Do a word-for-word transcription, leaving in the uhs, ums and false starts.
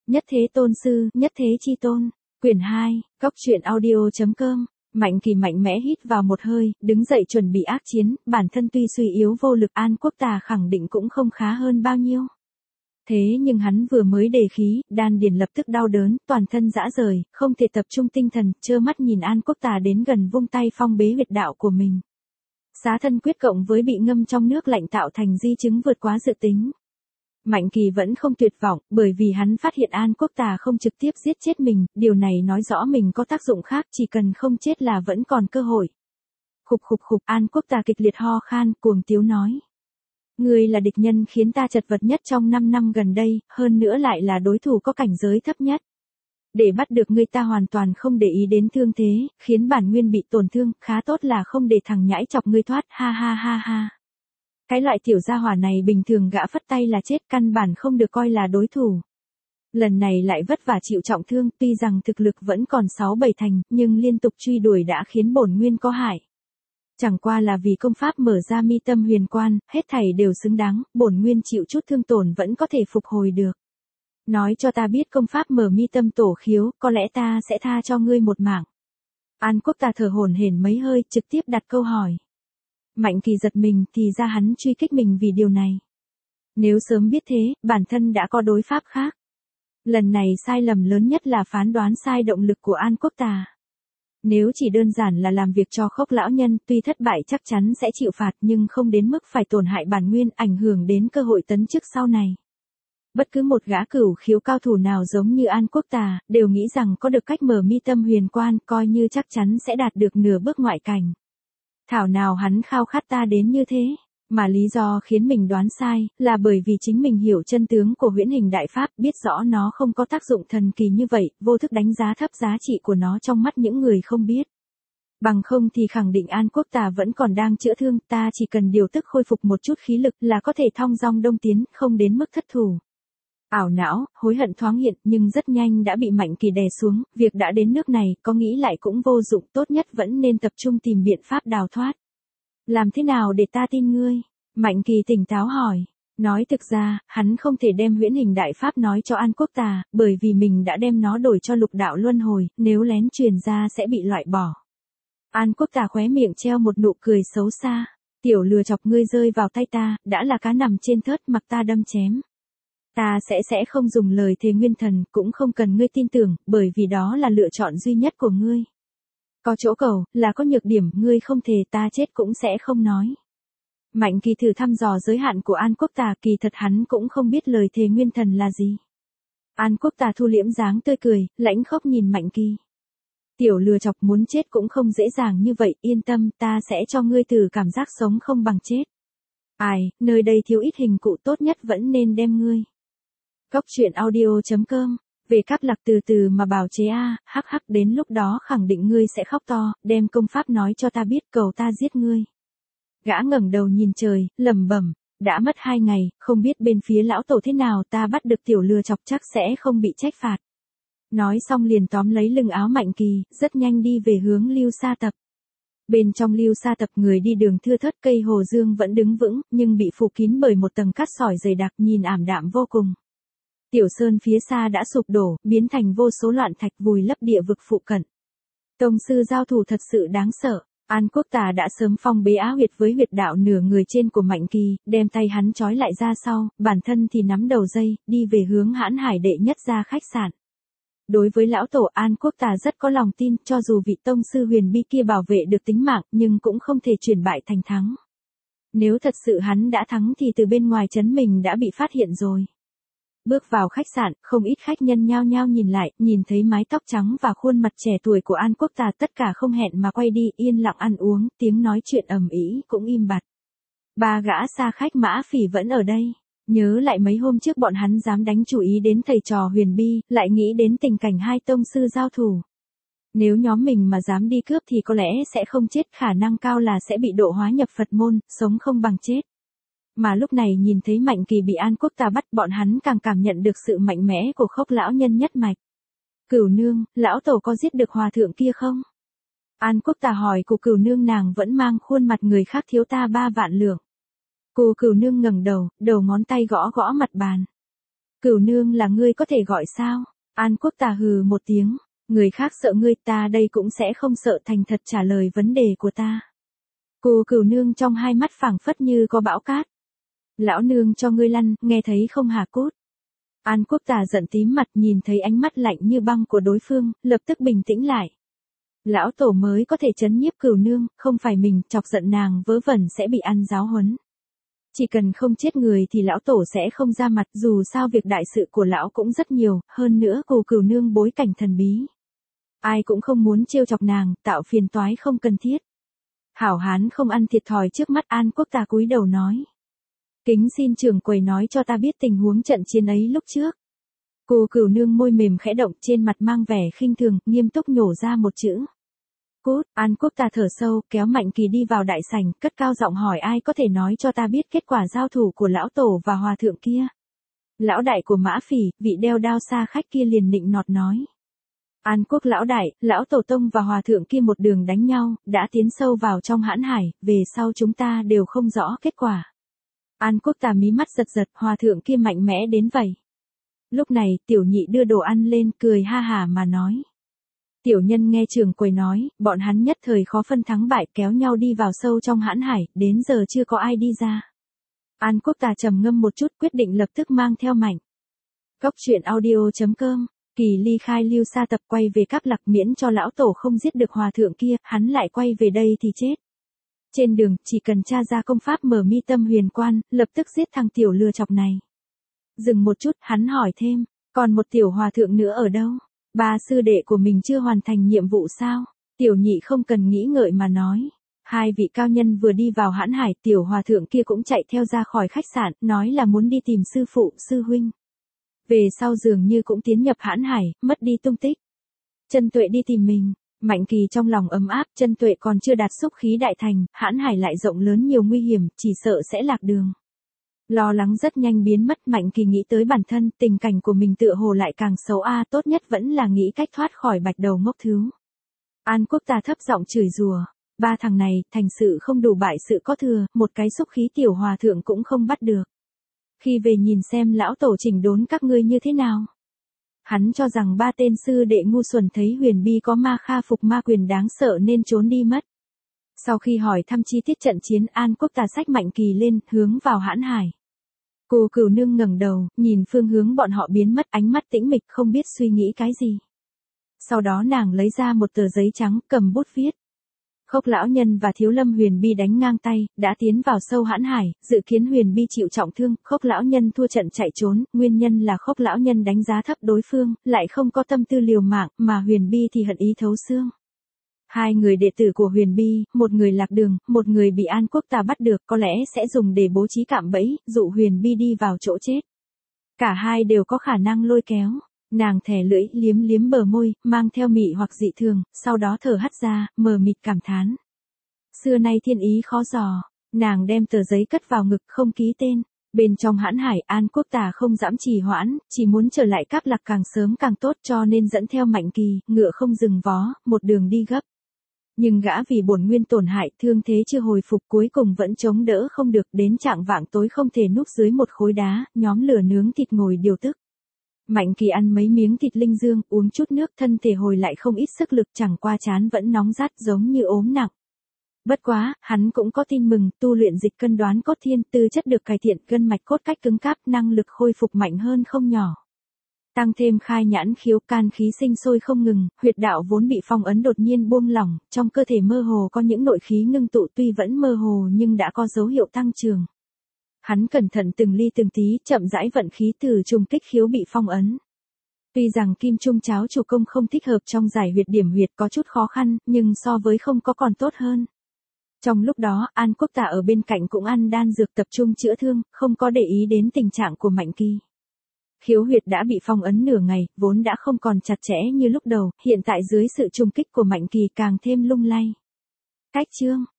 Nhất thế tôn sư, nhất thế chi tôn. Quyển hai, Cốc truyện audio chấm com. Mạnh Kỳ mạnh mẽ hít vào một hơi, đứng dậy chuẩn bị ác chiến, bản thân tuy suy yếu vô lực An Quốc Tà khẳng định cũng không khá hơn bao nhiêu. Thế nhưng hắn vừa mới đề khí, đan điền lập tức đau đớn, toàn thân rã rời, không thể tập trung tinh thần, trơ mắt nhìn An Quốc Tà đến gần vung tay phong bế huyệt đạo của mình. Xá thân quyết cộng với bị ngâm trong nước lạnh tạo thành di chứng vượt quá dự tính. Mạnh Kỳ vẫn không tuyệt vọng, bởi vì hắn phát hiện An Quốc Tà không trực tiếp giết chết mình, điều này nói rõ mình có tác dụng khác, chỉ cần không chết là vẫn còn cơ hội. Khục khục khục, An Quốc Tà kịch liệt ho khan, cuồng tiếu nói. Ngươi là địch nhân khiến ta chật vật nhất trong năm năm gần đây, hơn nữa lại là đối thủ có cảnh giới thấp nhất. Để bắt được ngươi ta hoàn toàn không để ý đến thương thế, khiến bản nguyên bị tổn thương, khá tốt là không để thằng nhãi chọc ngươi thoát, ha ha ha ha. Cái loại tiểu gia hỏa này bình thường gã phất tay là chết, căn bản không được coi là đối thủ. Lần này lại vất vả chịu trọng thương, tuy rằng thực lực vẫn còn sáu bảy thành, nhưng liên tục truy đuổi đã khiến bổn nguyên có hại. Chẳng qua là vì công pháp mở ra mi tâm huyền quan, hết thảy đều xứng đáng, bổn nguyên chịu chút thương tổn vẫn có thể phục hồi được. Nói cho ta biết công pháp mở mi tâm tổ khiếu, có lẽ ta sẽ tha cho ngươi một mạng. An Quốc Tà thở hổn hển mấy hơi, trực tiếp đặt câu hỏi. Mạnh Kỳ giật mình, thì ra hắn truy kích mình vì điều này. Nếu sớm biết thế, bản thân đã có đối pháp khác. Lần này sai lầm lớn nhất là phán đoán sai động lực của An Quốc Tà. Nếu chỉ đơn giản là làm việc cho Khốc lão nhân, tuy thất bại chắc chắn sẽ chịu phạt nhưng không đến mức phải tổn hại bản nguyên, ảnh hưởng đến cơ hội tấn chức sau này. Bất cứ một gã cửu khiếu cao thủ nào giống như An Quốc Tà, đều nghĩ rằng có được cách mở mi tâm huyền quan, coi như chắc chắn sẽ đạt được nửa bước ngoại cảnh. Thảo nào hắn khao khát ta đến như thế, mà lý do khiến mình đoán sai, là bởi vì chính mình hiểu chân tướng của huyễn hình đại pháp, biết rõ nó không có tác dụng thần kỳ như vậy, vô thức đánh giá thấp giá trị của nó trong mắt những người không biết. Bằng không thì khẳng định An Quốc Tà vẫn còn đang chữa thương, ta chỉ cần điều tức khôi phục một chút khí lực là có thể thong dong đông tiến, không đến mức thất thủ. Ảo não, hối hận thoáng hiện, nhưng rất nhanh đã bị Mạnh Kỳ đè xuống, việc đã đến nước này, có nghĩ lại cũng vô dụng, tốt nhất vẫn nên tập trung tìm biện pháp đào thoát. Làm thế nào để ta tin ngươi? Mạnh Kỳ tỉnh táo hỏi. Nói thực ra, hắn không thể đem huyễn hình đại pháp nói cho An Quốc Tà, bởi vì mình đã đem nó đổi cho lục đạo luân hồi, nếu lén truyền ra sẽ bị loại bỏ. An Quốc Tà khóe miệng treo một nụ cười xấu xa. Tiểu lừa chọc, ngươi rơi vào tay ta, đã là cá nằm trên thớt, mặc ta đâm chém. Ta sẽ sẽ không dùng lời thề nguyên thần, cũng không cần ngươi tin tưởng, bởi vì đó là lựa chọn duy nhất của ngươi. Có chỗ cầu, là có nhược điểm, ngươi không thề ta chết cũng sẽ không nói. Mạnh Kỳ thử thăm dò giới hạn của An Quốc Tà, kỳ thật hắn cũng không biết lời thề nguyên thần là gì. An Quốc Tà thu liễm dáng tươi cười, lãnh khốc nhìn Mạnh Kỳ. Tiểu lừa chọc, muốn chết cũng không dễ dàng như vậy, yên tâm, ta sẽ cho ngươi thử cảm giác sống không bằng chết. Ai, nơi đây thiếu ít hình cụ, tốt nhất vẫn nên đem ngươi. Cốc truyện audio chấm com. Về Cáp Lạc từ từ mà bào chế a, hắc hắc, đến lúc đó khẳng định ngươi sẽ khóc to, đem công pháp nói cho ta biết, cầu ta giết ngươi. Gã ngẩng đầu nhìn trời, lẩm bẩm, đã mất hai ngày, không biết bên phía lão tổ thế nào, ta bắt được tiểu lừa chọc chắc sẽ không bị trách phạt. Nói xong liền tóm lấy lưng áo Mạnh Kỳ, rất nhanh đi về hướng Lưu Sa Tập. Bên trong Lưu Sa Tập người đi đường thưa thớt, cây hồ dương vẫn đứng vững, nhưng bị phủ kín bởi một tầng cát sỏi dày đặc, nhìn ảm đạm vô cùng. Tiểu sơn phía xa đã sụp đổ, biến thành vô số loạn thạch vùi lấp địa vực phụ cận. Tông sư giao thủ thật sự đáng sợ. An Quốc Tà đã sớm phong bế á huyệt với huyệt đạo nửa người trên của Mạnh Kỳ, đem tay hắn trói lại ra sau, bản thân thì nắm đầu dây, đi về hướng Hãn Hải đệ nhất gia khách sạn. Đối với lão tổ, An Quốc Tà rất có lòng tin, cho dù vị tông sư huyền bi kia bảo vệ được tính mạng, nhưng cũng không thể chuyển bại thành thắng. Nếu thật sự hắn đã thắng thì từ bên ngoài trấn mình đã bị phát hiện rồi. Bước vào khách sạn, không ít khách nhân nhao nhao nhìn lại, nhìn thấy mái tóc trắng và khuôn mặt trẻ tuổi của An Quốc Tà, tất cả không hẹn mà quay đi, yên lặng ăn uống, tiếng nói chuyện ầm ĩ cũng im bặt. Ba gã xa khách Mã Phỉ vẫn ở đây, nhớ lại mấy hôm trước bọn hắn dám đánh chủ ý đến thầy trò huyền bi, lại nghĩ đến tình cảnh hai tông sư giao thủ. Nếu nhóm mình mà dám đi cướp thì có lẽ sẽ không chết, khả năng cao là sẽ bị độ hóa nhập Phật môn, sống không bằng chết. Mà lúc này nhìn thấy Mạnh Kỳ bị An Quốc Tà bắt, bọn hắn càng cảm nhận được sự mạnh mẽ của Khốc lão nhân nhất mạch. Cửu nương, lão tổ có giết được hòa thượng kia không? An Quốc Tà hỏi của Cửu nương, nàng vẫn mang khuôn mặt người khác, thiếu ta ba vạn lượng. Cô Cửu nương ngẩng đầu, đầu ngón tay gõ gõ mặt bàn. Cửu nương là ngươi có thể gọi sao? An Quốc Tà hừ một tiếng, người khác sợ ngươi, ta đây cũng sẽ không sợ, thành thật trả lời vấn đề của ta. Cô Cửu nương trong hai mắt phảng phất như có bão cát. Lão nương cho ngươi lăn, nghe thấy không hả cút? An Quốc Tà giận tím mặt, nhìn thấy ánh mắt lạnh như băng của đối phương, lập tức bình tĩnh lại. Lão tổ mới có thể trấn nhiếp Cửu nương, không phải mình, chọc giận nàng vớ vẩn sẽ bị ăn giáo huấn. Chỉ cần không chết người thì lão tổ sẽ không ra mặt, dù sao việc đại sự của lão cũng rất nhiều, hơn nữa cô Cửu nương bối cảnh thần bí. Ai cũng không muốn trêu chọc nàng, tạo phiền toái không cần thiết. Hảo hán không ăn thiệt thòi trước mắt. An Quốc Tà cúi đầu nói. Kính xin trưởng quầy nói cho ta biết tình huống trận chiến ấy lúc trước. Cô Cửu nương môi mềm khẽ động, trên mặt mang vẻ khinh thường, nghiêm túc nhổ ra một chữ. Cút. An Quốc Tà thở sâu, kéo Mạnh Kỳ đi vào đại sảnh, cất cao giọng hỏi ai có thể nói cho ta biết kết quả giao thủ của lão tổ và hòa thượng kia. Lão đại của Mã Phỉ, vị đeo đao xa khách kia liền nịnh nọt nói. An Quốc lão đại, lão tổ tông và hòa thượng kia một đường đánh nhau, đã tiến sâu vào trong hãn hải, về sau chúng ta đều không rõ kết quả. An Quốc Tà mí mắt giật giật, hòa thượng kia mạnh mẽ đến vậy. Lúc này, tiểu nhị đưa đồ ăn lên, cười ha hà mà nói. Tiểu nhân nghe trưởng quầy nói, bọn hắn nhất thời khó phân thắng bại, kéo nhau đi vào sâu trong hãn hải, đến giờ chưa có ai đi ra. An Quốc Tà trầm ngâm một chút, quyết định lập tức mang theo Mạnh. Cốc truyện audio chấm com, Kỳ ly khai lưu xa tập quay về Cáp Lạc, miễn cho lão tổ không giết được hòa thượng kia, hắn lại quay về đây thì chết. Trên đường, chỉ cần tra ra công pháp mở mi tâm huyền quan, lập tức giết thằng tiểu lừa chọc này. Dừng một chút, hắn hỏi thêm, còn một tiểu hòa thượng nữa ở đâu? Ba sư đệ của mình chưa hoàn thành nhiệm vụ sao? Tiểu nhị không cần nghĩ ngợi mà nói. Hai vị cao nhân vừa đi vào hãn hải, tiểu hòa thượng kia cũng chạy theo ra khỏi khách sạn, nói là muốn đi tìm sư phụ, sư huynh. Về sau dường như cũng tiến nhập hãn hải, mất đi tung tích. Chân Tuệ đi tìm mình. Mạnh Kỳ trong lòng ấm áp, Chân Tuệ còn chưa đạt xúc khí đại thành, hãn hải lại rộng lớn nhiều nguy hiểm, chỉ sợ sẽ lạc đường. Lo lắng rất nhanh biến mất. Mạnh Kỳ nghĩ tới bản thân, tình cảnh của mình tựa hồ lại càng xấu a, tốt nhất vẫn là nghĩ cách thoát khỏi bạch đầu ngốc thứ. An Quốc Tà thấp giọng chửi rủa, ba thằng này, thành sự không đủ bại sự có thừa, một cái xúc khí tiểu hòa thượng cũng không bắt được. Khi về nhìn xem lão tổ chỉnh đốn các ngươi như thế nào. Hắn cho rằng ba tên sư đệ ngu xuẩn thấy Huyền Bi có ma kha phục ma quyền đáng sợ nên trốn đi mất. Sau khi hỏi thăm chi tiết trận chiến, An Quốc Tà xách Mạnh Kỳ lên, hướng vào hãn hải. Cô Cửu nương ngẩng đầu, nhìn phương hướng bọn họ biến mất, ánh mắt tĩnh mịch không biết suy nghĩ cái gì. Sau đó nàng lấy ra một tờ giấy trắng, cầm bút viết. Khốc lão nhân và Thiếu Lâm Huyền Bi đánh ngang tay, đã tiến vào sâu hãn hải, dự kiến Huyền Bi chịu trọng thương, Khốc lão nhân thua trận chạy trốn, nguyên nhân là Khốc lão nhân đánh giá thấp đối phương, lại không có tâm tư liều mạng, mà Huyền Bi thì hận ý thấu xương. Hai người đệ tử của Huyền Bi, một người lạc đường, một người bị An Quốc Tà bắt được, có lẽ sẽ dùng để bố trí cạm bẫy, dụ Huyền Bi đi vào chỗ chết. Cả hai đều có khả năng lôi kéo. Nàng thè lưỡi, liếm liếm bờ môi, mang theo mị hoặc dị thường, sau đó thở hắt ra, mờ mịt cảm thán. Xưa nay thiên ý khó dò, nàng đem tờ giấy cất vào ngực không ký tên. Bên trong hãn hải, An Quốc Tà không dám trì hoãn, chỉ muốn trở lại Cáp Lạc càng sớm càng tốt, cho nên dẫn theo Mạnh Kỳ, ngựa không dừng vó, một đường đi gấp. Nhưng gã vì bổn nguyên tổn hại, thương thế chưa hồi phục, cuối cùng vẫn chống đỡ không được, đến trạng vạng tối không thể núp dưới một khối đá, nhóm lửa nướng thịt ngồi điều tức. Mạnh Kỳ ăn mấy miếng thịt linh dương, uống chút nước, thân thể hồi lại không ít sức lực, chẳng qua trán vẫn nóng rát giống như ốm nặng. Bất quá, hắn cũng có tin mừng, tu luyện dịch cân đoán cốt thiên, tư chất được cải thiện, gân mạch cốt cách cứng cáp, năng lực khôi phục mạnh hơn không nhỏ. Tăng thêm khai nhãn khiếu, can khí sinh sôi không ngừng, huyệt đạo vốn bị phong ấn đột nhiên buông lỏng, trong cơ thể mơ hồ có những nội khí ngưng tụ, tuy vẫn mơ hồ nhưng đã có dấu hiệu tăng trưởng. Hắn cẩn thận từng ly từng tí, chậm rãi vận khí từ trùng kích khiếu bị phong ấn. Tuy rằng kim trung cháo chủ công không thích hợp trong giải huyệt điểm huyệt có chút khó khăn, nhưng so với không có còn tốt hơn. Trong lúc đó, An Quốc Tà ở bên cạnh cũng ăn đan dược tập trung chữa thương, không có để ý đến tình trạng của Mạnh Kỳ. Khiếu huyệt đã bị phong ấn nửa ngày, vốn đã không còn chặt chẽ như lúc đầu, hiện tại dưới sự trùng kích của Mạnh Kỳ càng thêm lung lay. Cách chương